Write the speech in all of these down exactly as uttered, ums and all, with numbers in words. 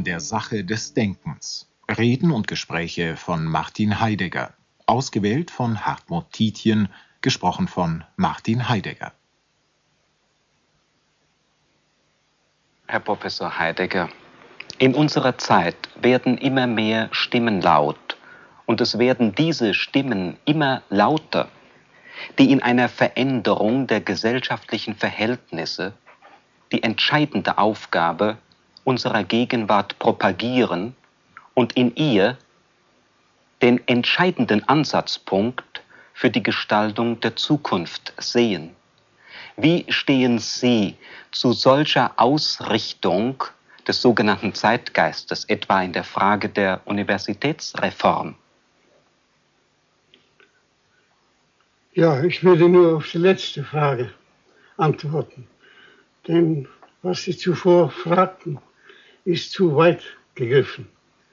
der Sache des Denkens. Reden und Gespräche von Martin Heidegger. Ausgewählt von Hartmut Tietjen, gesprochen von Martin Heidegger. Herr Professor Heidegger, in unserer Zeit werden immer mehr Stimmen laut und es werden diese Stimmen immer lauter, die in einer Veränderung der gesellschaftlichen Verhältnisse die entscheidende Aufgabe unserer Gegenwart propagieren und in ihr den entscheidenden Ansatzpunkt für die Gestaltung der Zukunft sehen. Wie stehen Sie zu solcher Ausrichtung des sogenannten Zeitgeistes, etwa in der Frage der Universitätsreform? Ja, ich würde nur auf die letzte Frage antworten. Denn was Sie zuvor fragten, ist zu weit gegriffen.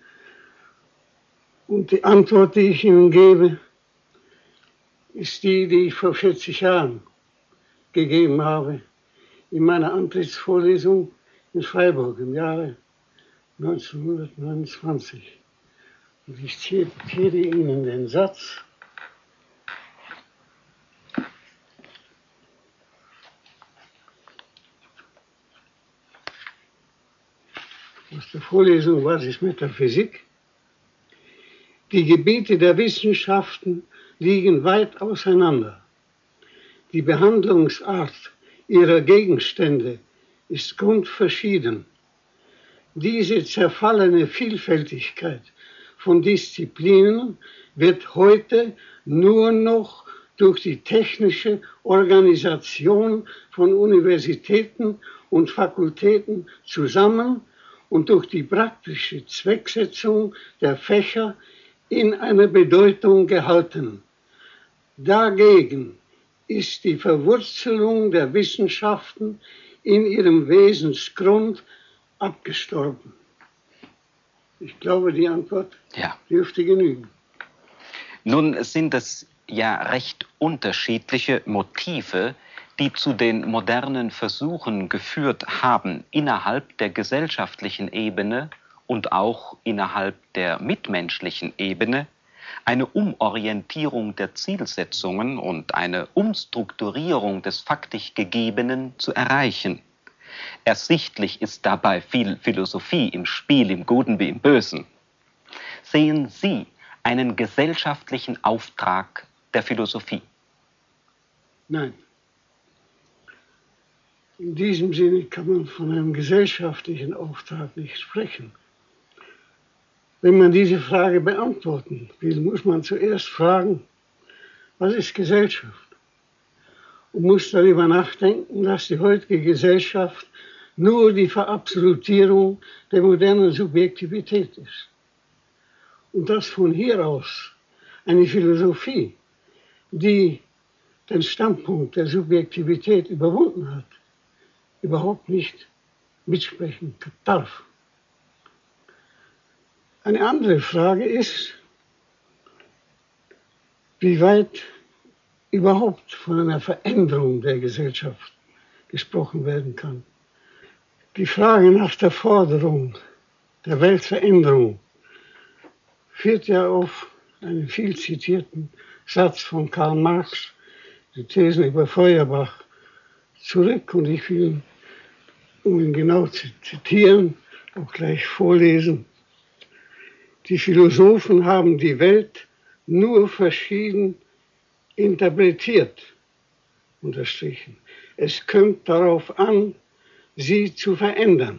Und die Antwort, die ich Ihnen gebe, ist die, die ich vor vierzig Jahren gegeben habe, in meiner Antrittsvorlesung in Freiburg im Jahre neunzehnhundertneunundzwanzig. Und ich zitiere Ihnen den Satz: Aus der Vorlesung war es Metaphysik. Die Gebiete der Wissenschaften liegen weit auseinander. Die Behandlungsart ihrer Gegenstände ist grundverschieden. Diese zerfallene Vielfältigkeit von Disziplinen wird heute nur noch durch die technische Organisation von Universitäten und Fakultäten zusammen und durch die praktische Zwecksetzung der Fächer in einer Bedeutung gehalten. Dagegen ist die Verwurzelung der Wissenschaften in ihrem Wesensgrund abgestorben. Ich glaube, die Antwort ja. dürfte genügen. Nun sind es ja recht unterschiedliche Motive, die zu den modernen Versuchen geführt haben, innerhalb der gesellschaftlichen Ebene und auch innerhalb der mitmenschlichen Ebene eine Umorientierung der Zielsetzungen und eine Umstrukturierung des faktisch Gegebenen zu erreichen. Ersichtlich ist dabei viel Philosophie im Spiel, im Guten wie im Bösen. Sehen Sie einen gesellschaftlichen Auftrag der Philosophie? Nein. In diesem Sinne kann man von einem gesellschaftlichen Auftrag nicht sprechen. Wenn man diese Frage beantworten will, muss man zuerst fragen, was ist Gesellschaft? Und muss darüber nachdenken, dass die heutige Gesellschaft nur die Verabsolutierung der modernen Subjektivität ist. Und dass von hier aus eine Philosophie, die den Standpunkt der Subjektivität überwunden hat, überhaupt nicht mitsprechen darf. Eine andere Frage ist, wie weit überhaupt von einer Veränderung der Gesellschaft gesprochen werden kann. Die Frage nach der Forderung der Weltveränderung führt ja auf einen viel zitierten Satz von Karl Marx, die Thesen über Feuerbach, zurück. Und ich will, um ihn genau zu zitieren, auch gleich vorlesen. Die Philosophen haben die Welt nur verschieden interpretiert, unterstrichen. Es kommt darauf an, sie zu verändern.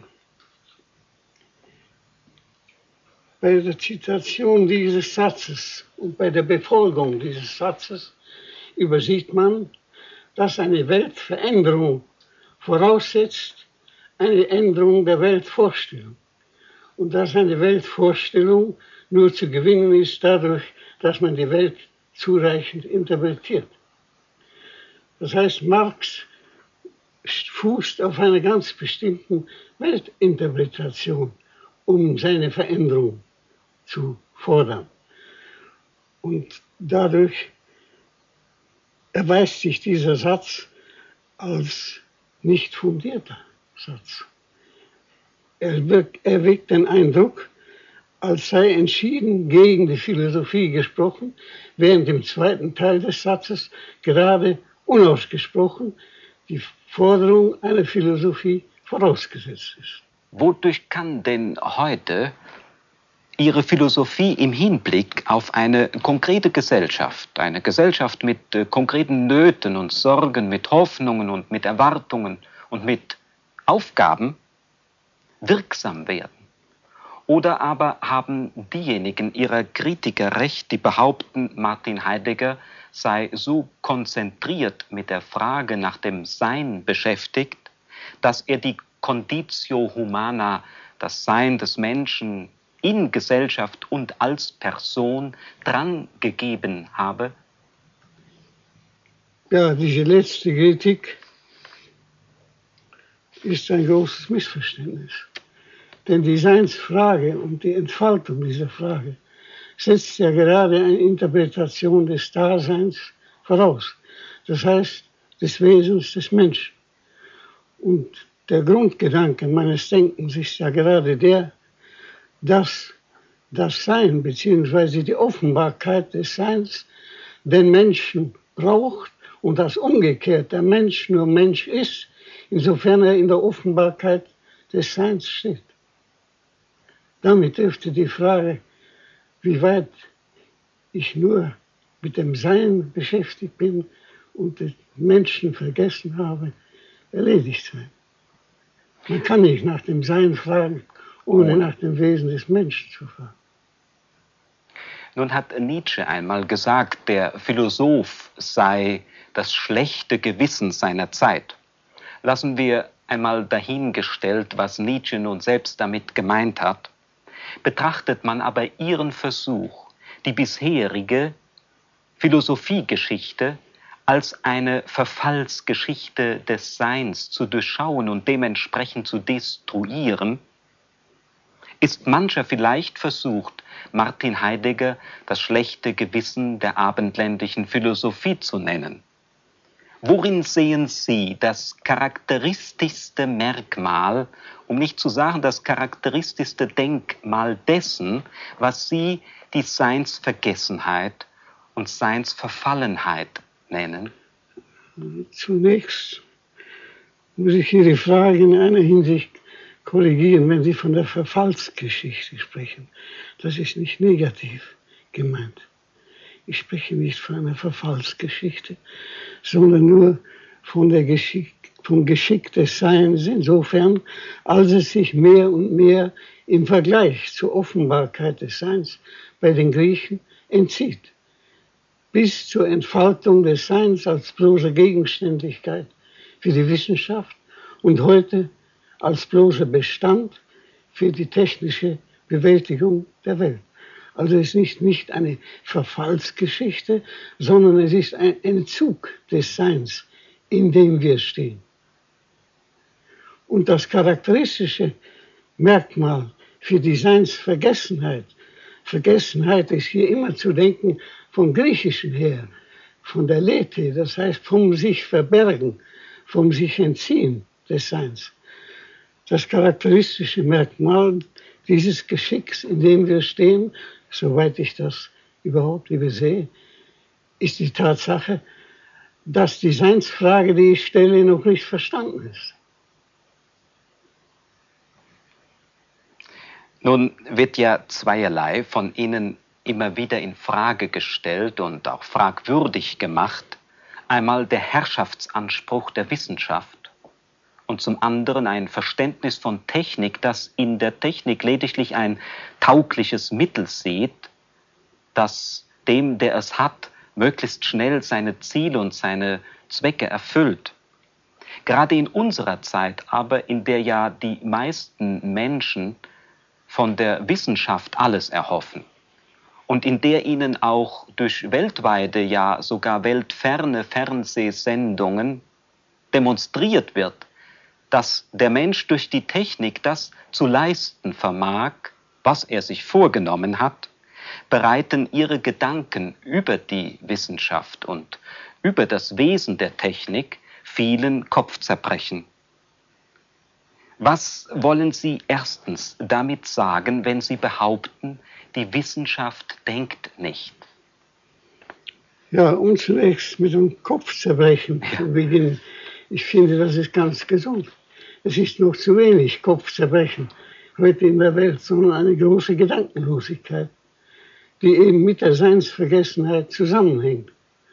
Bei der Zitation dieses Satzes und bei der Befolgung dieses Satzes übersieht man, dass eine Weltveränderung voraussetzt eine Änderung der Weltvorstellung. Und dass eine Weltvorstellung nur zu gewinnen ist dadurch, dass man die Welt zureichend interpretiert. Das heißt, Marx fußt auf einer ganz bestimmten Weltinterpretation, um seine Veränderung zu fordern. Und dadurch erweist sich dieser Satz als nicht fundierter Satz. Er wirkt, erweckt den Eindruck, als sei entschieden gegen die Philosophie gesprochen, während im zweiten Teil des Satzes gerade unausgesprochen die Forderung einer Philosophie vorausgesetzt ist. Wodurch kann denn heute Ihre Philosophie im Hinblick auf eine konkrete Gesellschaft, eine Gesellschaft mit äh, konkreten Nöten und Sorgen, mit Hoffnungen und mit Erwartungen und mit Aufgaben wirksam werden? Oder aber haben diejenigen Ihrer Kritiker recht, die behaupten, Martin Heidegger sei so konzentriert mit der Frage nach dem Sein beschäftigt, dass er die Conditio Humana, das Sein des Menschen in Gesellschaft und als Person drangegeben habe? Ja, diese letzte Kritik ist ein großes Missverständnis. Denn die Seinsfrage und die Entfaltung dieser Frage setzt ja gerade eine Interpretation des Daseins voraus. Das heißt, des Wesens des Menschen. Und der Grundgedanke meines Denkens ist ja gerade der, dass das Sein bzw. die Offenbarkeit des Seins den Menschen braucht und dass umgekehrt der Mensch nur Mensch ist, insofern er in der Offenbarkeit des Seins steht. Damit dürfte die Frage, wie weit ich nur mit dem Sein beschäftigt bin und den Menschen vergessen habe, erledigt sein. Man kann nicht nach dem Sein fragen, ohne nach dem Wesen des Menschen zu fragen. Nun hat Nietzsche einmal gesagt, der Philosoph sei das schlechte Gewissen seiner Zeit. Lassen wir einmal dahingestellt, was Nietzsche nun selbst damit gemeint hat. Betrachtet man aber ihren Versuch, die bisherige Philosophiegeschichte als eine Verfallsgeschichte des Seins zu durchschauen und dementsprechend zu destruieren, ist mancher vielleicht versucht, Martin Heidegger das schlechte Gewissen der abendländischen Philosophie zu nennen. Worin sehen Sie das charakteristischste Merkmal, um nicht zu sagen das charakteristischste Denkmal dessen, was Sie die Seinsvergessenheit und Seinsverfallenheit nennen? Zunächst muss ich Ihre Frage in einer Hinsicht korrigieren, wenn Sie von der Verfallsgeschichte sprechen. Das ist nicht negativ gemeint. Ich spreche nicht von einer Verfallsgeschichte, sondern nur von der Geschick, vom Geschick des Seins insofern, als es sich mehr und mehr im Vergleich zur Offenbarkeit des Seins bei den Griechen entzieht. Bis zur Entfaltung des Seins als bloße Gegenständlichkeit für die Wissenschaft und heute als bloßer Bestand für die technische Bewältigung der Welt. Also es ist nicht, nicht eine Verfallsgeschichte, sondern es ist ein Entzug des Seins, in dem wir stehen. Und das charakteristische Merkmal für die Seinsvergessenheit, Vergessenheit ist hier immer zu denken vom Griechischen her, von der Lethe, das heißt vom sich verbergen, vom sich entziehen des Seins. Das charakteristische Merkmal dieses Geschicks, in dem wir stehen, soweit ich das überhaupt übersehe, ist die Tatsache, dass die Seinsfrage, die ich stelle, noch nicht verstanden ist. Nun wird ja zweierlei von Ihnen immer wieder in Frage gestellt und auch fragwürdig gemacht. Einmal der Herrschaftsanspruch der Wissenschaft und zum anderen ein Verständnis von Technik, das in der Technik lediglich ein taugliches Mittel sieht, das dem, der es hat, möglichst schnell seine Ziele und seine Zwecke erfüllt. Gerade in unserer Zeit aber, in der ja die meisten Menschen von der Wissenschaft alles erhoffen und in der ihnen auch durch weltweite, ja sogar weltferne Fernsehsendungen demonstriert wird, dass der Mensch durch die Technik das zu leisten vermag, was er sich vorgenommen hat, bereiten ihre Gedanken über die Wissenschaft und über das Wesen der Technik vielen Kopfzerbrechen. Was wollen Sie erstens damit sagen, wenn Sie behaupten, die Wissenschaft denkt nicht? Ja, um zunächst mit dem Kopfzerbrechen zu beginnen. Ich finde, das ist ganz gesund. Es ist noch zu wenig Kopfzerbrechen heute in der Welt, sondern eine große Gedankenlosigkeit, die eben mit der Seinsvergessenheit zusammenhängt.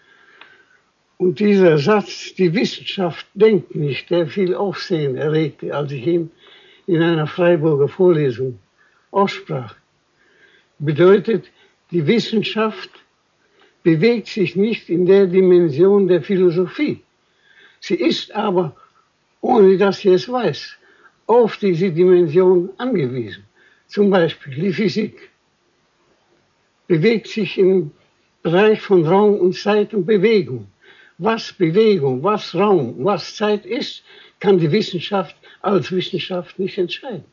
Und dieser Satz, die Wissenschaft denkt nicht, der viel Aufsehen erregte, als ich ihn in einer Freiburger Vorlesung aussprach, bedeutet, die Wissenschaft bewegt sich nicht in der Dimension der Philosophie. Sie ist aber, ohne dass sie es weiß, auf diese Dimension angewiesen. Zum Beispiel die Physik bewegt sich im Bereich von Raum und Zeit und Bewegung. Was Bewegung, was Raum, was Zeit ist, kann die Wissenschaft als Wissenschaft nicht entscheiden.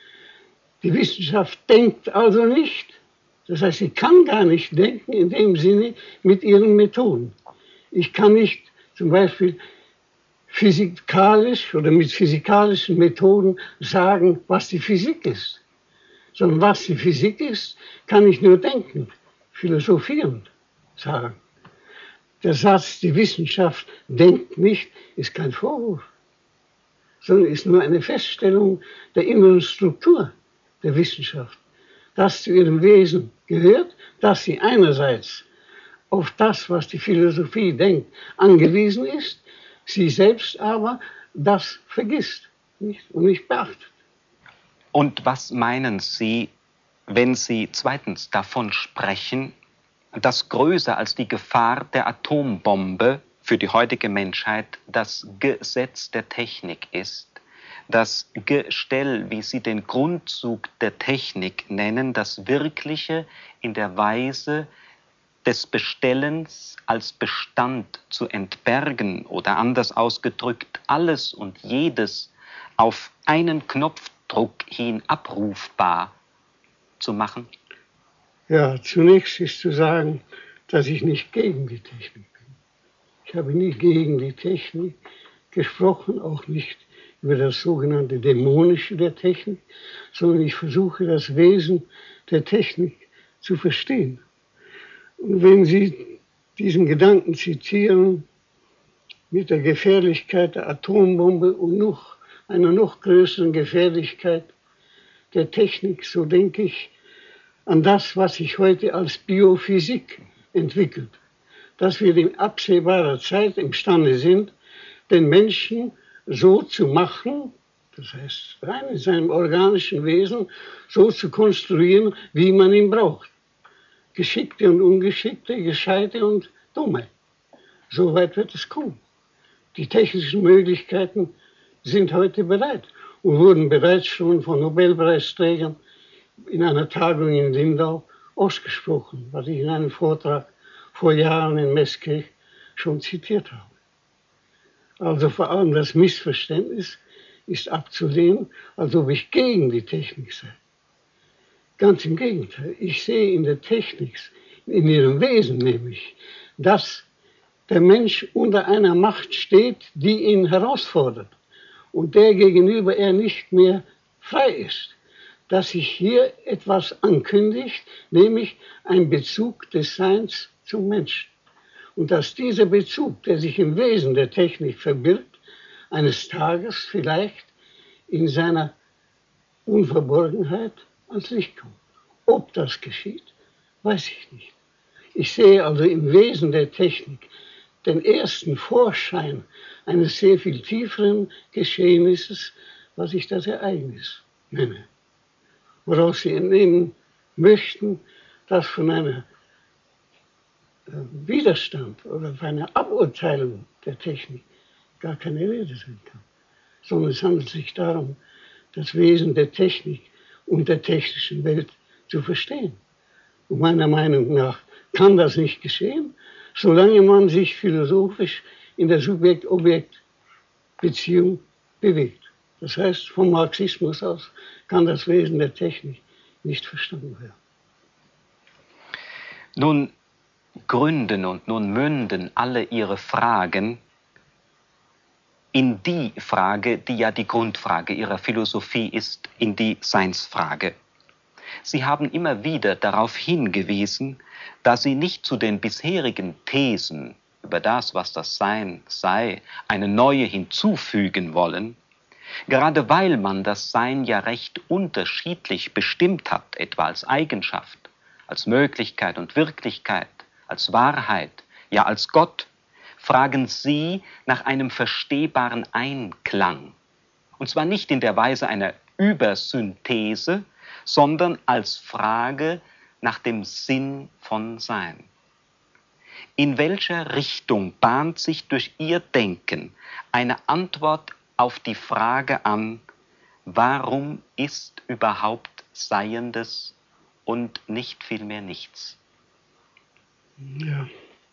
Die Wissenschaft denkt also nicht. Das heißt, sie kann gar nicht denken in dem Sinne mit ihren Methoden. Ich kann nicht zum Beispiel physikalisch oder mit physikalischen Methoden sagen, was die Physik ist. Sondern was die Physik ist, kann ich nur denken, philosophierend sagen. Der Satz, die Wissenschaft denkt nicht, ist kein Vorwurf, sondern ist nur eine Feststellung der inneren Struktur der Wissenschaft. Das zu ihrem Wesen gehört, dass sie einerseits auf das, was die Philosophie denkt, angewiesen ist, sie selbst aber das vergisst nicht, und nicht beachtet. Und was meinen Sie, wenn Sie zweitens davon sprechen, dass größer als die Gefahr der Atombombe für die heutige Menschheit das Gesetz der Technik ist? Das Gestell, wie Sie den Grundzug der Technik nennen, das Wirkliche in der Weise des Bestellens als Bestand zu entbergen oder anders ausgedrückt, alles und jedes auf einen Knopfdruck hin abrufbar zu machen? Ja, zunächst ist zu sagen, dass ich nicht gegen die Technik bin. Ich habe nie gegen die Technik gesprochen, auch nicht über das sogenannte Dämonische der Technik, sondern ich versuche, das Wesen der Technik zu verstehen. Und wenn Sie diesen Gedanken zitieren mit der Gefährlichkeit der Atombombe und noch einer noch größeren Gefährlichkeit der Technik, so denke ich an das, was sich heute als Biophysik entwickelt, dass wir in absehbarer Zeit imstande sind, den Menschen so zu machen, das heißt rein in seinem organischen Wesen, so zu konstruieren, wie man ihn braucht. Geschickte und Ungeschickte, Gescheite und Dumme. So weit wird es kommen. Die technischen Möglichkeiten sind heute bereit und wurden bereits schon von Nobelpreisträgern in einer Tagung in Lindau ausgesprochen, was ich in einem Vortrag vor Jahren in Meßkirch schon zitiert habe. Also vor allem das Missverständnis ist abzulehnen, als ob ich gegen die Technik sei. Ganz im Gegenteil, ich sehe in der Technik, in ihrem Wesen nämlich, dass der Mensch unter einer Macht steht, die ihn herausfordert und der gegenüber er nicht mehr frei ist. Dass sich hier etwas ankündigt, nämlich ein Bezug des Seins zum Menschen. Und dass dieser Bezug, der sich im Wesen der Technik verbirgt, eines Tages vielleicht in seiner Unverborgenheit ans Licht kommt. Ob das geschieht, weiß ich nicht. Ich sehe also im Wesen der Technik den ersten Vorschein eines sehr viel tieferen Geschehnisses, was ich das Ereignis nenne. Woraus Sie entnehmen möchten, dass von einer Widerstand oder von einer Aburteilung der Technik gar keine Rede sein kann. Sondern es handelt sich darum, das Wesen der Technik und der technischen Welt zu verstehen. Und meiner Meinung nach kann das nicht geschehen, solange man sich philosophisch in der Subjekt-Objekt-Beziehung bewegt. Das heißt, vom Marxismus aus kann das Wesen der Technik nicht verstanden werden. Nun gründen und nun münden alle Ihre Fragen in die Frage, die ja die Grundfrage ihrer Philosophie ist, in die Seinsfrage. Sie haben immer wieder darauf hingewiesen, dass sie nicht zu den bisherigen Thesen über das, was das Sein sei, eine neue hinzufügen wollen, gerade weil man das Sein ja recht unterschiedlich bestimmt hat, etwa als Eigenschaft, als Möglichkeit und Wirklichkeit, als Wahrheit, ja als Gott, fragen Sie nach einem verstehbaren Einklang. Und zwar nicht in der Weise einer Übersynthese, sondern als Frage nach dem Sinn von Sein. In welcher Richtung bahnt sich durch Ihr Denken eine Antwort auf die Frage an, warum ist überhaupt Seiendes und nicht vielmehr nichts? Ja.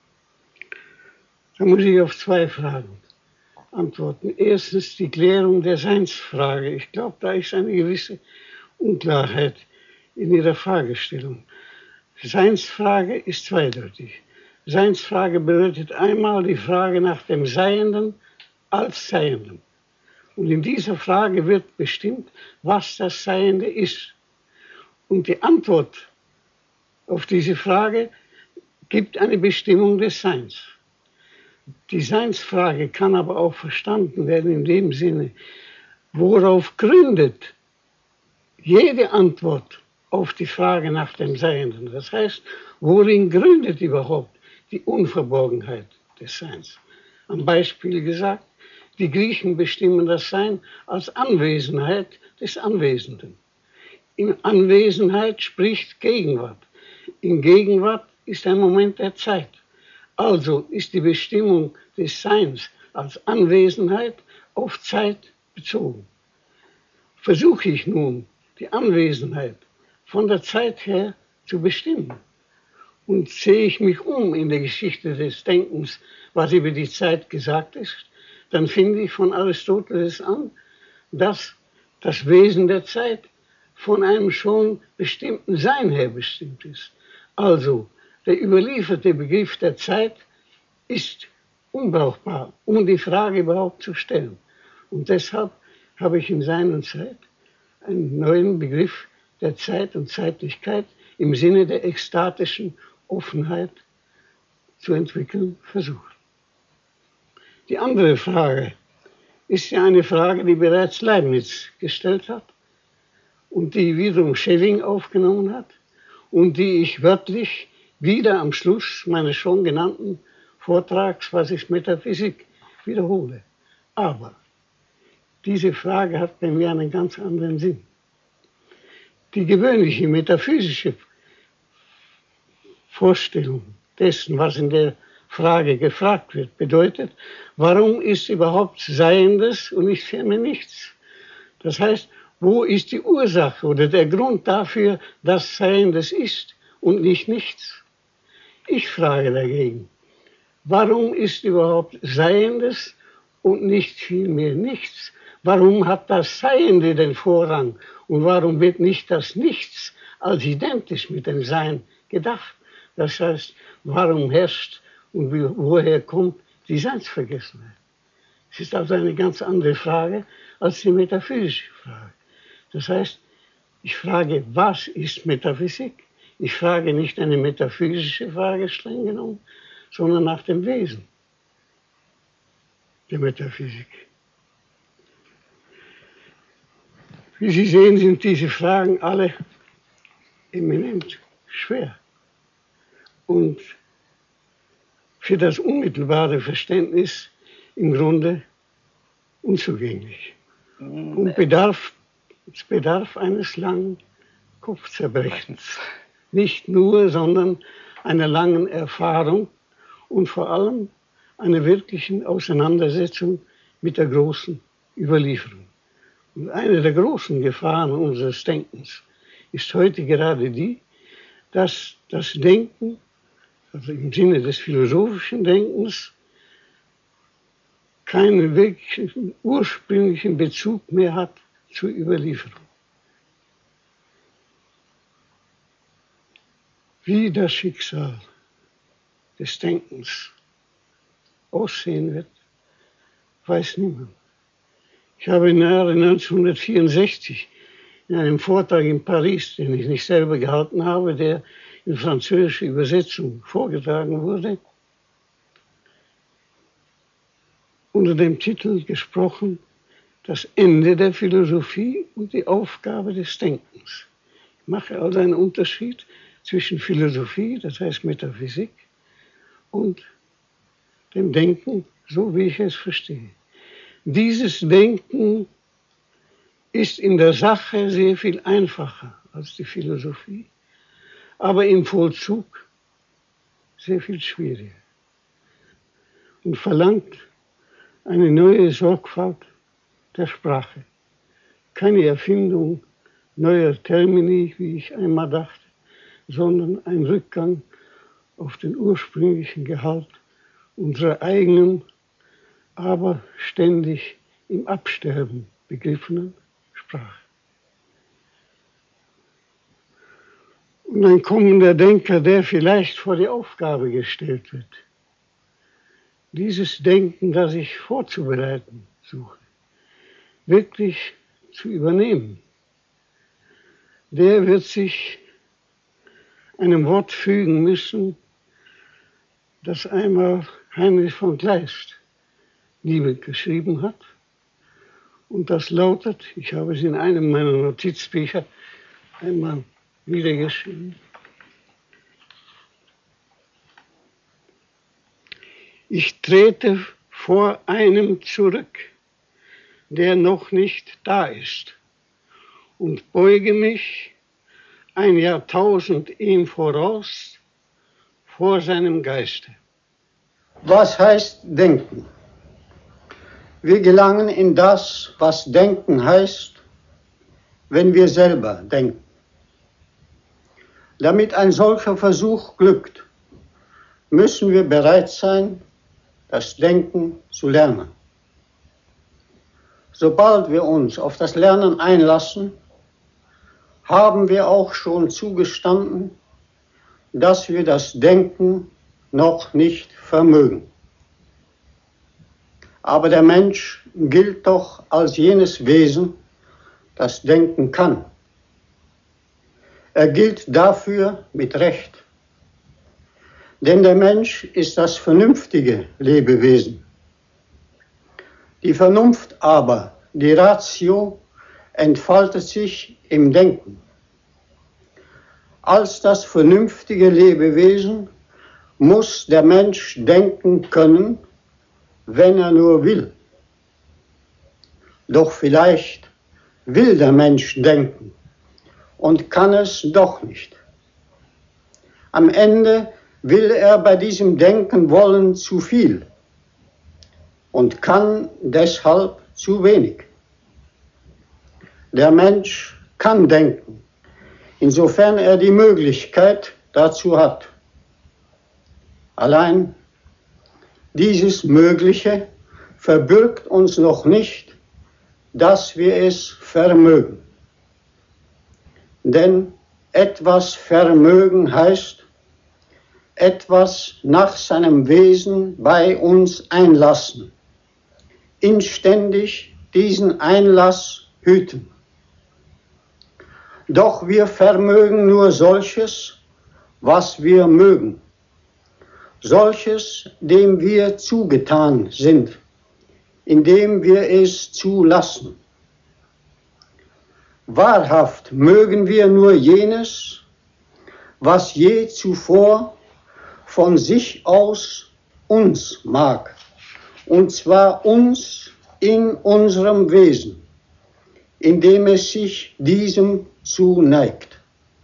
Da muss ich auf zwei Fragen antworten. Erstens die Klärung der Seinsfrage. Ich glaube, da ist eine gewisse Unklarheit in Ihrer Fragestellung. Seinsfrage ist zweideutig. Seinsfrage bedeutet einmal die Frage nach dem Seienden als Seienden. Und in dieser Frage wird bestimmt, was das Seiende ist. Und die Antwort auf diese Frage gibt eine Bestimmung des Seins. Die Seinsfrage kann aber auch verstanden werden in dem Sinne, worauf gründet jede Antwort auf die Frage nach dem Seienden. Das heißt, worin gründet überhaupt die Unverborgenheit des Seins? Am Beispiel gesagt, die Griechen bestimmen das Sein als Anwesenheit des Anwesenden. In Anwesenheit spricht Gegenwart. In Gegenwart ist ein Moment der Zeit. Also ist die Bestimmung des Seins als Anwesenheit auf Zeit bezogen. Versuche ich nun, die Anwesenheit von der Zeit her zu bestimmen und sehe ich mich um in der Geschichte des Denkens, was über die Zeit gesagt ist, dann finde ich von Aristoteles an, dass das Wesen der Zeit von einem schon bestimmten Sein her bestimmt ist. Also der überlieferte Begriff der Zeit ist unbrauchbar, um die Frage überhaupt zu stellen. Und deshalb habe ich in seiner Zeit einen neuen Begriff der Zeit und Zeitlichkeit im Sinne der ekstatischen Offenheit zu entwickeln versucht. Die andere Frage ist ja eine Frage, die bereits Leibniz gestellt hat und die wiederum Schelling aufgenommen hat und die ich wörtlich wieder am Schluss meines schon genannten Vortrags, was ist Metaphysik, wiederhole. Aber diese Frage hat bei mir einen ganz anderen Sinn. Die gewöhnliche metaphysische Vorstellung dessen, was in der Frage gefragt wird, bedeutet, warum ist überhaupt Seiendes und nicht vielmehr nichts? Das heißt, wo ist die Ursache oder der Grund dafür, dass Seiendes ist und nicht nichts? Ich frage dagegen, warum ist überhaupt Seiendes und nicht vielmehr nichts? Warum hat das Seiende den Vorrang und warum wird nicht das Nichts als identisch mit dem Sein gedacht? Das heißt, warum herrscht und woher kommt die Seinsvergessenheit? Es ist also eine ganz andere Frage als die metaphysische Frage. Das heißt, ich frage, was ist Metaphysik? Ich frage nicht eine metaphysische Frage streng genommen, sondern nach dem Wesen der Metaphysik. Wie Sie sehen, sind diese Fragen alle eminent schwer und für das unmittelbare Verständnis im Grunde unzugänglich und bedarf, es bedarf eines langen Kopfzerbrechens. Nicht nur, sondern einer langen Erfahrung und vor allem einer wirklichen Auseinandersetzung mit der großen Überlieferung. Und eine der großen Gefahren unseres Denkens ist heute gerade die, dass das Denken, also im Sinne des philosophischen Denkens, keinen wirklichen ursprünglichen Bezug mehr hat zur Überlieferung. Wie das Schicksal des Denkens aussehen wird, weiß niemand. Ich habe im Jahre neunzehnhundertvierundsechzig in einem Vortrag in Paris, den ich nicht selber gehalten habe, der in französischer Übersetzung vorgetragen wurde, unter dem Titel gesprochen, das Ende der Philosophie und die Aufgabe des Denkens. Ich mache also einen Unterschied zwischen Philosophie, das heißt Metaphysik, und dem Denken, so wie ich es verstehe. Dieses Denken ist in der Sache sehr viel einfacher als die Philosophie, aber im Vollzug sehr viel schwieriger und verlangt eine neue Sorgfalt der Sprache. Keine Erfindung neuer Termini, wie ich einmal dachte, sondern ein Rückgang auf den ursprünglichen Gehalt unserer eigenen, aber ständig im Absterben begriffenen Sprache. Und ein kommender Denker, der vielleicht vor die Aufgabe gestellt wird, dieses Denken, das ich vorzubereiten suche, wirklich zu übernehmen, der wird sich einem Wort fügen müssen, das einmal Heinrich von Kleist niedergeschrieben hat. Und das lautet, ich habe es in einem meiner Notizbücher einmal niedergeschrieben: Ich trete vor einem zurück, der noch nicht da ist, und beuge mich ein Jahrtausend ihm voraus vor seinem Geiste. Was heißt Denken? Wir gelangen in das, was Denken heißt, wenn wir selber denken. Damit ein solcher Versuch glückt, müssen wir bereit sein, das Denken zu lernen. Sobald wir uns auf das Lernen einlassen, haben wir auch schon zugestanden, dass wir das Denken noch nicht vermögen. Aber der Mensch gilt doch als jenes Wesen, das denken kann. Er gilt dafür mit Recht. Denn der Mensch ist das vernünftige Lebewesen. Die Vernunft aber, die Ratio, entfaltet sich im Denken. Als das vernünftige Lebewesen muss der Mensch denken können, wenn er nur will. Doch vielleicht will der Mensch denken und kann es doch nicht. Am Ende will er bei diesem Denken wollen zu viel und kann deshalb zu wenig. Der Mensch kann denken, insofern er die Möglichkeit dazu hat. Allein dieses Mögliche verbirgt uns noch nicht, dass wir es vermögen. Denn etwas vermögen heißt, etwas nach seinem Wesen bei uns einlassen, inständig diesen Einlass hüten. Doch wir vermögen nur solches, was wir mögen, solches, dem wir zugetan sind, indem wir es zulassen. Wahrhaft mögen wir nur jenes, was je zuvor von sich aus uns mag, und zwar uns in unserem Wesen, indem es sich diesem zuneigt.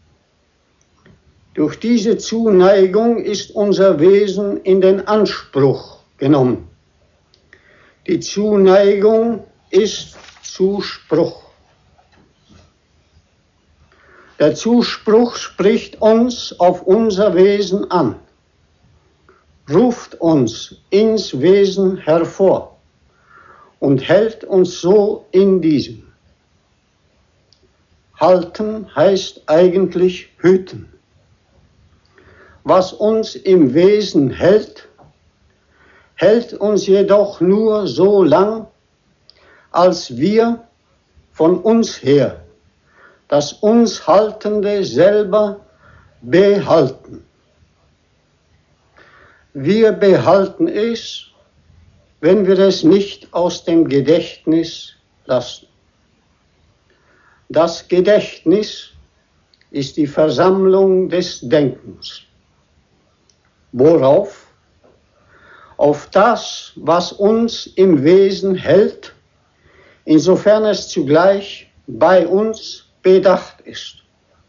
Durch diese Zuneigung ist unser Wesen in den Anspruch genommen. Die Zuneigung ist Zuspruch. Der Zuspruch spricht uns auf unser Wesen an, ruft uns ins Wesen hervor und hält uns so in diesem. Halten heißt eigentlich hüten. Was uns im Wesen hält, hält uns jedoch nur so lang, als wir von uns her das uns Haltende selber behalten. Wir behalten es, wenn wir es nicht aus dem Gedächtnis lassen. Das Gedächtnis ist die Versammlung des Denkens. Worauf? Auf das, was uns im Wesen hält, insofern es zugleich bei uns bedacht ist.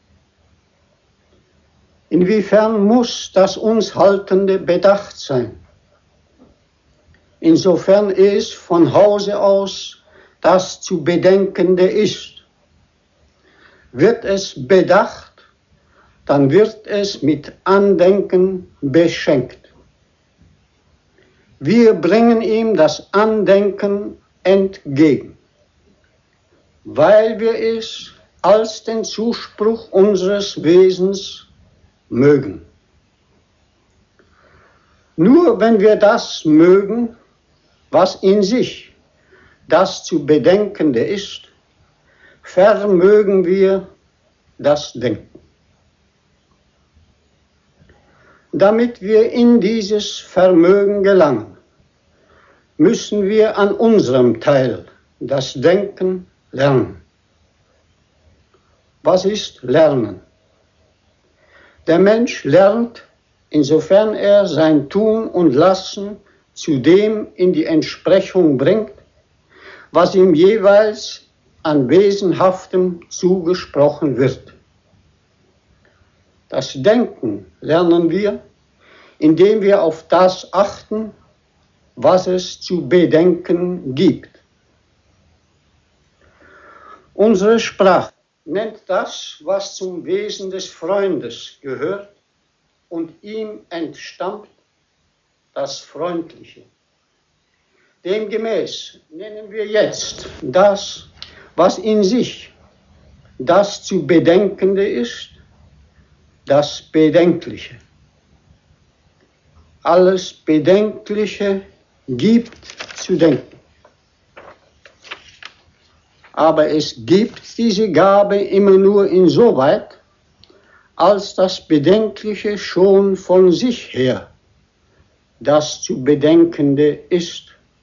Inwiefern muss das uns Haltende bedacht sein? Insofern es von Hause aus das zu Bedenkende ist. Wird es bedacht, dann wird es mit Andenken beschenkt. Wir bringen ihm das Andenken entgegen, weil wir es als den Zuspruch unseres Wesens mögen. Nur wenn wir das mögen, was in sich das zu Bedenkende ist, vermögen wir das Denken. Damit wir in dieses Vermögen gelangen, müssen wir an unserem Teil das Denken lernen. Was ist Lernen? Der Mensch lernt, insofern er sein Tun und Lassen zu dem in die Entsprechung bringt, was ihm jeweils an Wesenhaftem zugesprochen wird. Das Denken lernen wir, indem wir auf das achten, was es zu bedenken gibt. Unsere Sprache nennt das, was zum Wesen des Freundes gehört und ihm entstammt, das Freundliche. Demgemäß nennen wir jetzt das, was in sich das zu Bedenkende ist, das Bedenkliche. Alles Bedenkliche gibt zu denken. Aber es gibt diese Gabe immer nur insoweit, als das Bedenkliche schon von sich her das zu Bedenkende ist.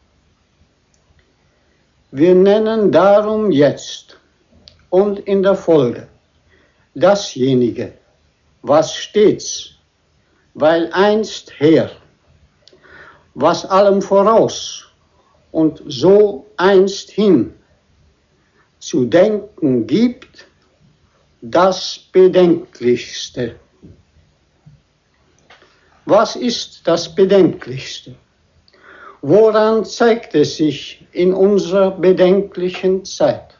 Wir nennen darum jetzt und in der Folge dasjenige, was stets, weil einst her, was allem voraus und so einst hin zu denken gibt, das Bedenklichste. Was ist das Bedenklichste? Woran zeigt es sich in unserer bedenklichen Zeit?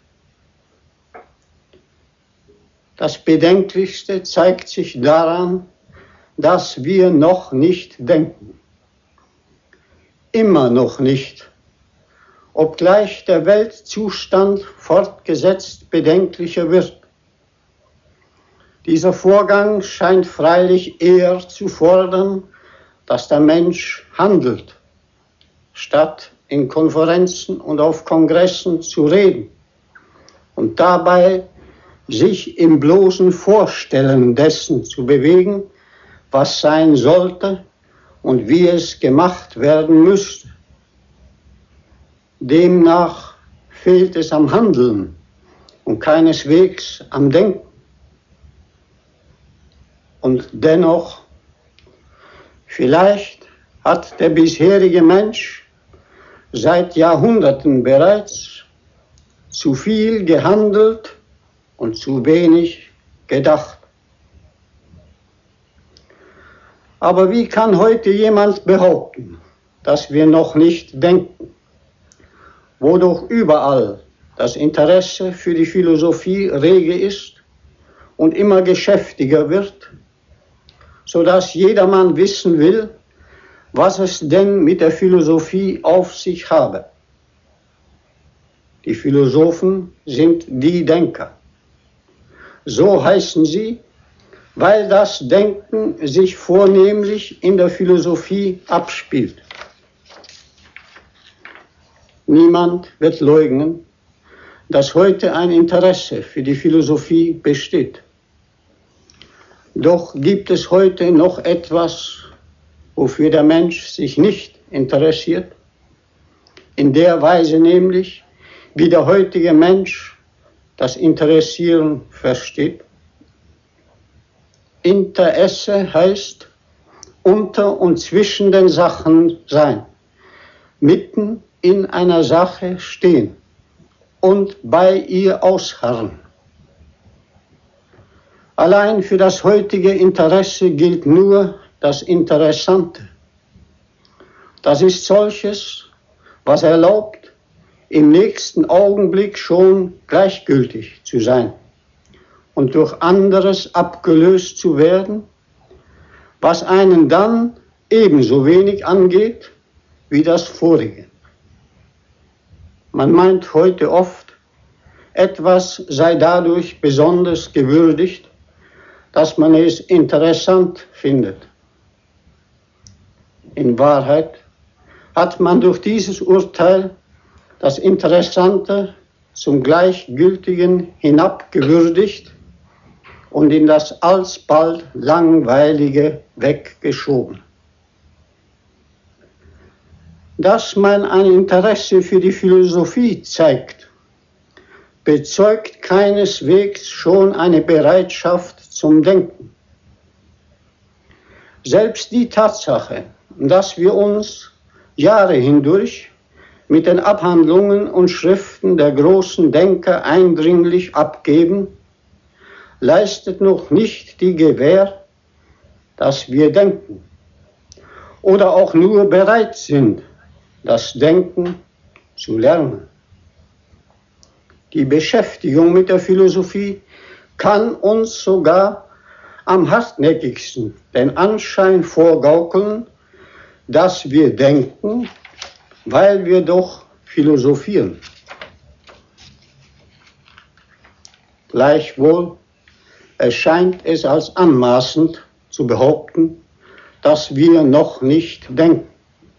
Das Bedenklichste zeigt sich daran, dass wir noch nicht denken. Immer noch nicht, obgleich der Weltzustand fortgesetzt bedenklicher wird. Dieser Vorgang scheint freilich eher zu fordern, dass der Mensch handelt, statt in Konferenzen und auf Kongressen zu reden und dabei sich im bloßen Vorstellen dessen zu bewegen, was sein sollte und wie es gemacht werden müsste. Demnach fehlt es am Handeln und keineswegs am Denken. Und dennoch, vielleicht hat der bisherige Mensch seit Jahrhunderten bereits zu viel gehandelt und zu wenig gedacht. Aber wie kann heute jemand behaupten, dass wir noch nicht denken, wodurch überall das Interesse für die Philosophie rege ist und immer geschäftiger wird, sodass jedermann wissen will, was es denn mit der Philosophie auf sich habe. Die Philosophen sind die Denker. So heißen sie, weil das Denken sich vornehmlich in der Philosophie abspielt. Niemand wird leugnen, dass heute ein Interesse für die Philosophie besteht. Doch gibt es heute noch etwas, wofür der Mensch sich nicht interessiert, in der Weise nämlich, wie der heutige Mensch das Interessieren versteht. Interesse heißt unter und zwischen den Sachen sein, mitten in einer Sache stehen und bei ihr ausharren. Allein für das heutige Interesse gilt nur das Interessante. Das ist solches, was erlaubt, im nächsten Augenblick schon gleichgültig zu sein und durch anderes abgelöst zu werden, was einen dann ebenso wenig angeht wie das vorige. Man meint heute oft, etwas sei dadurch besonders gewürdigt, dass man es interessant findet. In Wahrheit hat man durch dieses Urteil das Interessante zum Gleichgültigen hinabgewürdigt und in das alsbald Langweilige weggeschoben. Dass man ein Interesse für die Philosophie zeigt, bezeugt keineswegs schon eine Bereitschaft zum Denken. Selbst die Tatsache, dass wir uns Jahre hindurch mit den Abhandlungen und Schriften der großen Denker eindringlich abgeben, leistet noch nicht die Gewähr, dass wir denken oder auch nur bereit sind, das Denken zu lernen. Die Beschäftigung mit der Philosophie kann uns sogar am hartnäckigsten den Anschein vorgaukeln, dass wir denken, weil wir doch philosophieren. Gleichwohl erscheint es als anmaßend zu behaupten, dass wir noch nicht denken.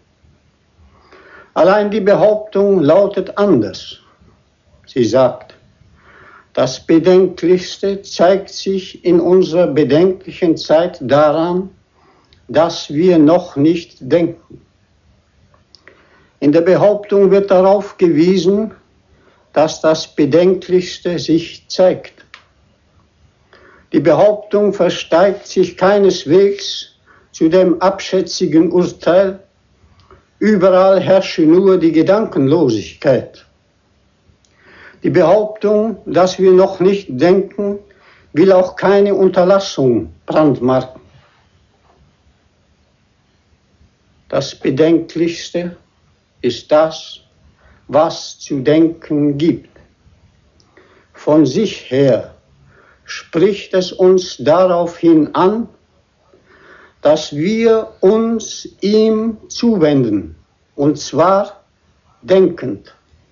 Allein die Behauptung lautet anders. Sie sagt, das Bedenklichste zeigt sich in unserer bedenklichen Zeit daran, dass wir noch nicht denken. In der Behauptung wird darauf gewiesen, dass das Bedenklichste sich zeigt. Die Behauptung versteigt sich keineswegs zu dem abschätzigen Urteil, überall herrsche nur die Gedankenlosigkeit. Die Behauptung, dass wir noch nicht denken, will auch keine Unterlassung brandmarken. Das Bedenklichste ist das, was zu denken gibt. Von sich her spricht es uns daraufhin an, dass wir uns ihm zuwenden, und zwar denkend.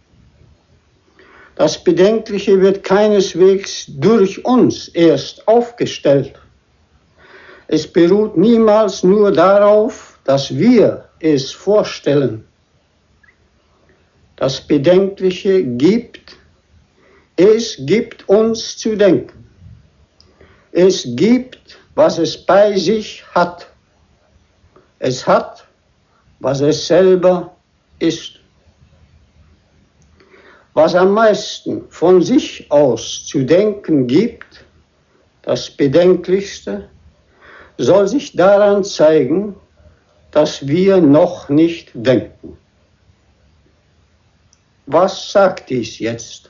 Das Bedenkliche wird keineswegs durch uns erst aufgestellt. Es beruht niemals nur darauf, dass wir es vorstellen. Das Bedenkliche gibt, es gibt uns zu denken. Es gibt, was es bei sich hat. Es hat, was es selber ist. Was am meisten von sich aus zu denken gibt, das Bedenklichste, soll sich daran zeigen, dass wir noch nicht denken. Was sagt dies jetzt?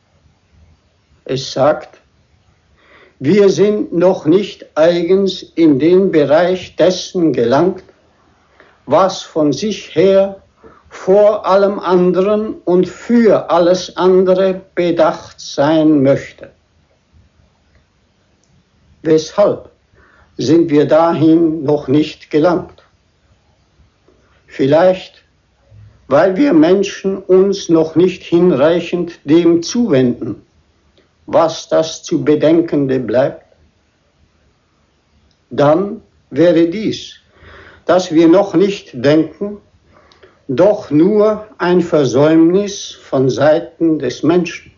Es sagt, wir sind noch nicht eigens in den Bereich dessen gelangt, was von sich her vor allem anderen und für alles andere bedacht sein möchte. Weshalb sind wir dahin noch nicht gelangt? Vielleicht, weil wir Menschen uns noch nicht hinreichend dem zuwenden, was das zu Bedenkende bleibt. Dann wäre dies, dass wir noch nicht denken, doch nur ein Versäumnis von Seiten des Menschen.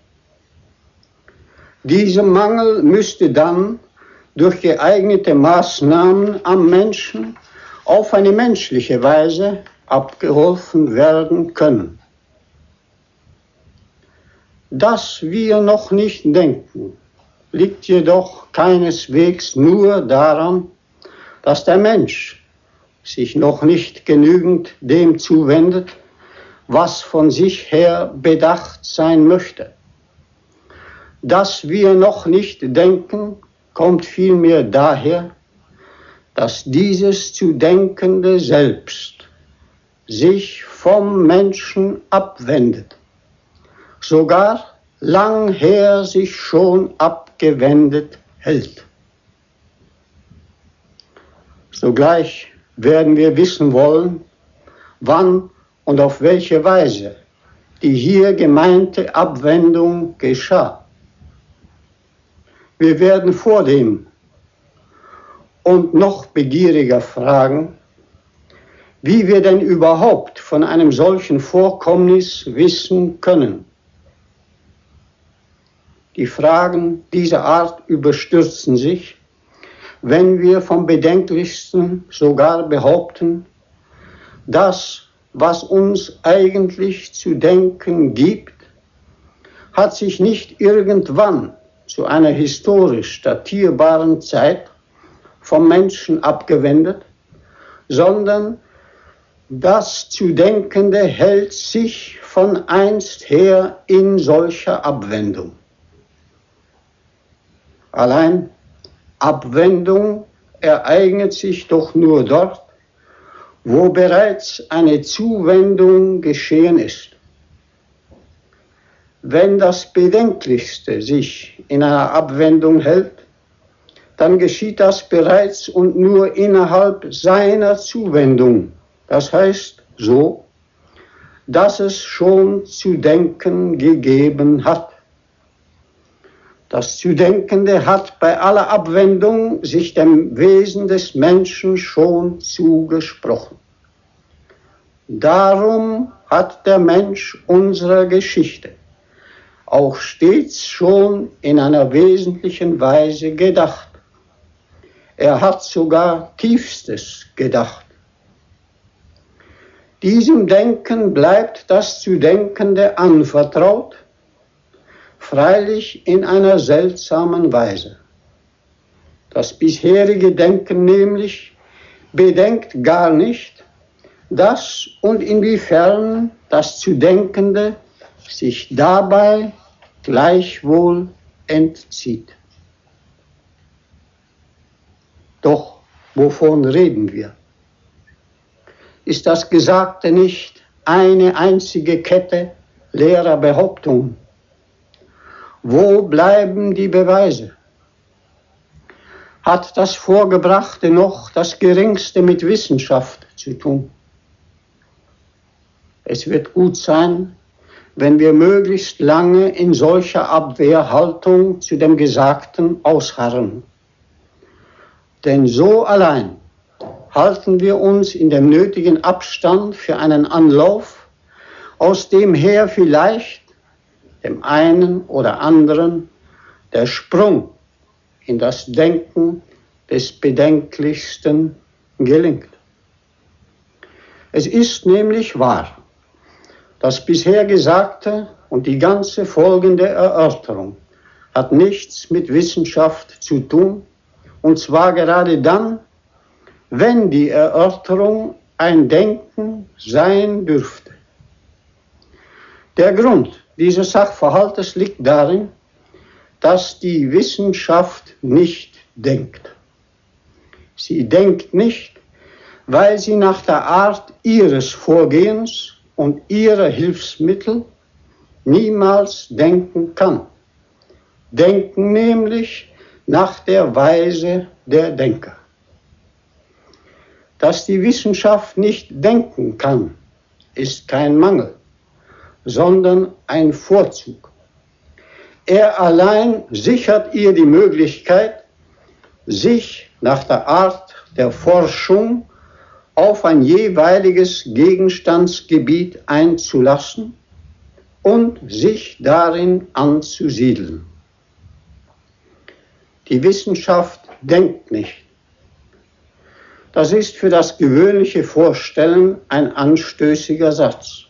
Dieser Mangel müsste dann durch geeignete Maßnahmen am Menschen auf eine menschliche Weise abgeholfen werden können. Dass wir noch nicht denken, liegt jedoch keineswegs nur daran, dass der Mensch sich noch nicht genügend dem zuwendet, was von sich her bedacht sein möchte. Dass wir noch nicht denken, kommt vielmehr daher, dass dieses zu Denkende selbst sich vom Menschen abwendet, sogar langher sich schon abgewendet hält. Sogleich werden wir wissen wollen, wann und auf welche Weise die hier gemeinte Abwendung geschah. Wir werden vor dem und noch begieriger fragen, wie wir denn überhaupt von einem solchen Vorkommnis wissen können. Die Fragen dieser Art überstürzen sich, wenn wir vom Bedenklichsten sogar behaupten, das, was uns eigentlich zu denken gibt, hat sich nicht irgendwann zu einer historisch datierbaren Zeit vom Menschen abgewendet, sondern das zu Denkende hält sich von einst her in solcher Abwendung. Allein Abwendung ereignet sich doch nur dort, wo bereits eine Zuwendung geschehen ist. Wenn das Bedenklichste sich in einer Abwendung hält, dann geschieht das bereits und nur innerhalb seiner Zuwendung. Das heißt so, dass es schon zu denken gegeben hat. Das Zudenkende hat bei aller Abwendung sich dem Wesen des Menschen schon zugesprochen. Darum hat der Mensch unserer Geschichte auch stets schon in einer wesentlichen Weise gedacht. Er hat sogar Tiefstes gedacht. Diesem Denken bleibt das Zudenkende anvertraut, freilich in einer seltsamen Weise. Das bisherige Denken nämlich bedenkt gar nicht, dass und inwiefern das Zudenkende sich dabei gleichwohl entzieht. Doch wovon reden wir? Ist das Gesagte nicht eine einzige Kette leerer Behauptungen? Wo bleiben die Beweise? Hat das Vorgebrachte noch das Geringste mit Wissenschaft zu tun? Es wird gut sein, wenn wir möglichst lange in solcher Abwehrhaltung zu dem Gesagten ausharren. Denn so allein halten wir uns in dem nötigen Abstand für einen Anlauf, aus dem her vielleicht dem einen oder anderen der Sprung in das Denken des Bedenklichsten gelingt. Es ist nämlich wahr, das bisher Gesagte und die ganze folgende Erörterung hat nichts mit Wissenschaft zu tun, und zwar gerade dann, wenn die Erörterung ein Denken sein dürfte. Der Grund dieses Sachverhaltes liegt darin, dass die Wissenschaft nicht denkt. Sie denkt nicht, weil sie nach der Art ihres Vorgehens und ihrer Hilfsmittel niemals denken kann. Denken nämlich nach der Weise der Denker. Dass die Wissenschaft nicht denken kann, ist kein Mangel, sondern ein Vorzug. Er allein sichert ihr die Möglichkeit, sich nach der Art der Forschung auf ein jeweiliges Gegenstandsgebiet einzulassen und sich darin anzusiedeln. Die Wissenschaft denkt nicht. Das ist für das gewöhnliche Vorstellen ein anstößiger Satz.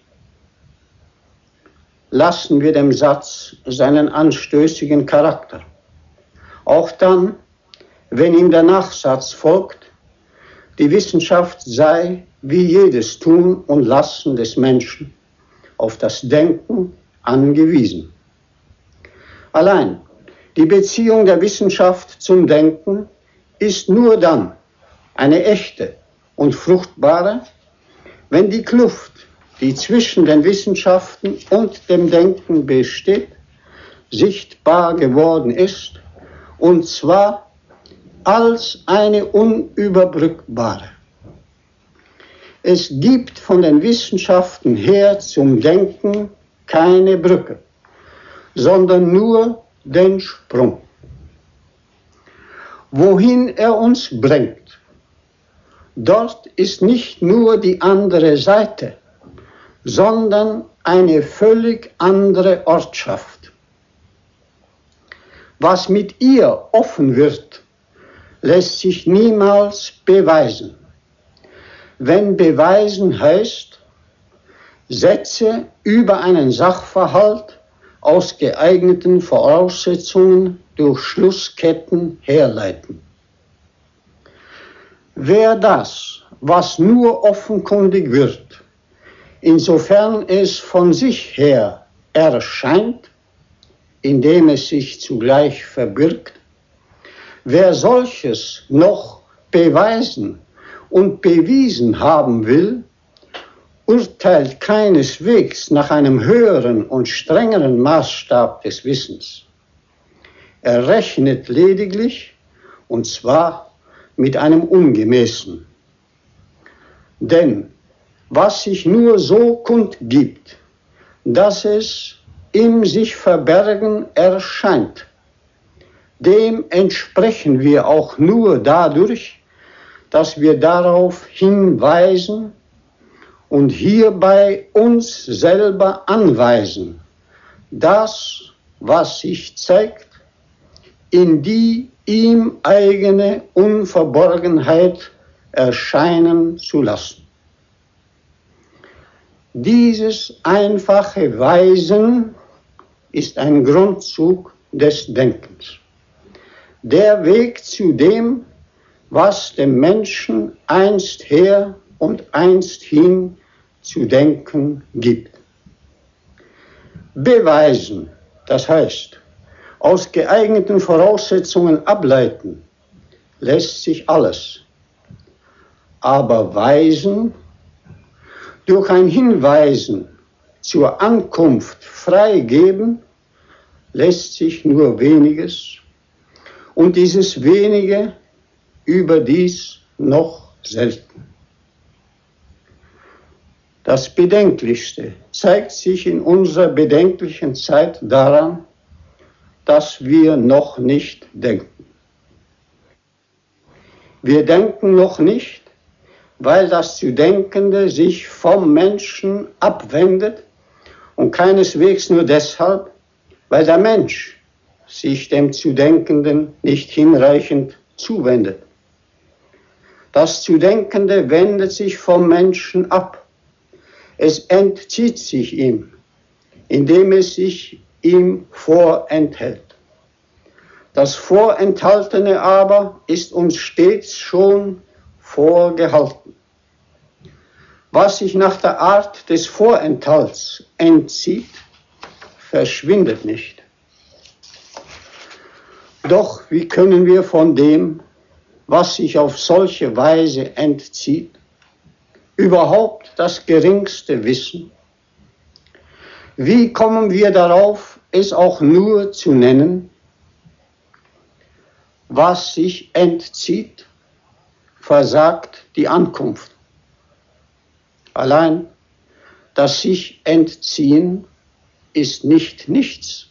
Lassen wir dem Satz seinen anstößigen Charakter. Auch dann, wenn ihm der Nachsatz folgt, die Wissenschaft sei wie jedes Tun und Lassen des Menschen auf das Denken angewiesen. Allein die Beziehung der Wissenschaft zum Denken ist nur dann eine echte und fruchtbare, wenn die Kluft, die zwischen den Wissenschaften und dem Denken besteht, sichtbar geworden ist, und zwar als eine unüberbrückbare. Es gibt von den Wissenschaften her zum Denken keine Brücke, sondern nur den Sprung. Wohin er uns bringt, dort ist nicht nur die andere Seite, sondern eine völlig andere Ortschaft. Was mit ihr offen wird, lässt sich niemals beweisen. Wenn beweisen heißt, Sätze über einen Sachverhalt aus geeigneten Voraussetzungen durch Schlussketten herleiten. Wer das, was nur offenkundig wird, insofern es von sich her erscheint, indem es sich zugleich verbirgt, wer solches noch beweisen und bewiesen haben will, urteilt keineswegs nach einem höheren und strengeren Maßstab des Wissens. Er rechnet lediglich, und zwar mit einem ungemäßen. Denn was sich nur so kundgibt, dass es im sich Verbergen erscheint, dem entsprechen wir auch nur dadurch, dass wir darauf hinweisen und hierbei uns selber anweisen, das, was sich zeigt, in die ihm eigene Unverborgenheit erscheinen zu lassen. Dieses einfache Weisen ist ein Grundzug des Denkens. Der Weg zu dem, was dem Menschen einst her und einst hin zu denken gibt. Beweisen, das heißt, aus geeigneten Voraussetzungen ableiten, lässt sich alles. Aber weisen, durch ein Hinweisen zur Ankunft freigeben, lässt sich nur weniges, und dieses wenige überdies noch selten. Das Bedenklichste zeigt sich in unserer bedenklichen Zeit daran, dass wir noch nicht denken. Wir denken noch nicht, weil das zu Denkende sich vom Menschen abwendet und keineswegs nur deshalb, weil der Mensch sich dem zu Denkenden nicht hinreichend zuwendet. Das zu Denkende wendet sich vom Menschen ab. Es entzieht sich ihm, indem es sich ihm vorenthält. Das Vorenthaltene aber ist uns stets schon vorgehalten. Was sich nach der Art des Vorenthalts entzieht, verschwindet nicht. Doch wie können wir von dem, was sich auf solche Weise entzieht, überhaupt das Geringste wissen? Wie kommen wir darauf, es auch nur zu nennen? Was sich entzieht, versagt die Ankunft. Allein das sich entziehen ist nicht nichts.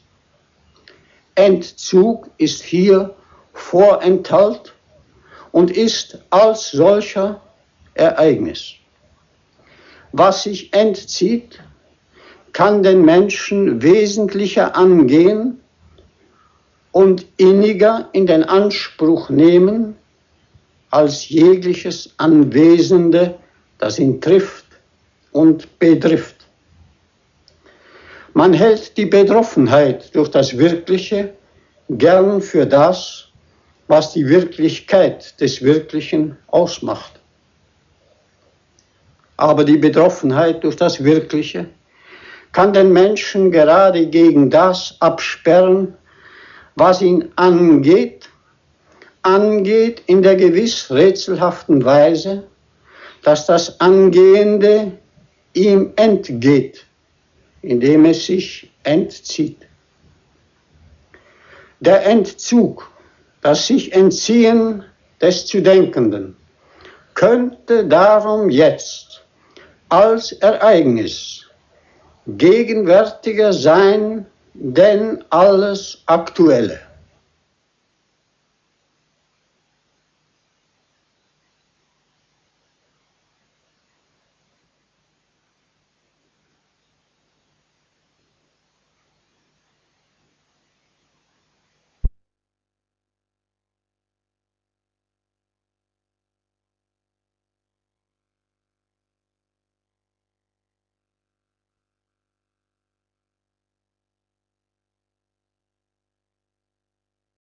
Entzug ist hier Vorenthalt und ist als solcher Ereignis. Was sich entzieht, kann den Menschen wesentlicher angehen und inniger in den Anspruch nehmen als jegliches Anwesende, das ihn trifft und betrifft. Man hält die Betroffenheit durch das Wirkliche gern für das, was die Wirklichkeit des Wirklichen ausmacht. Aber die Betroffenheit durch das Wirkliche kann den Menschen gerade gegen das absperren, was ihn angeht, angeht in der gewiss rätselhaften Weise, dass das Angehende ihm entgeht, indem es sich entzieht. Der Entzug, das sich Entziehen des zu Denkenden, könnte darum jetzt als Ereignis gegenwärtiger sein denn alles Aktuelle.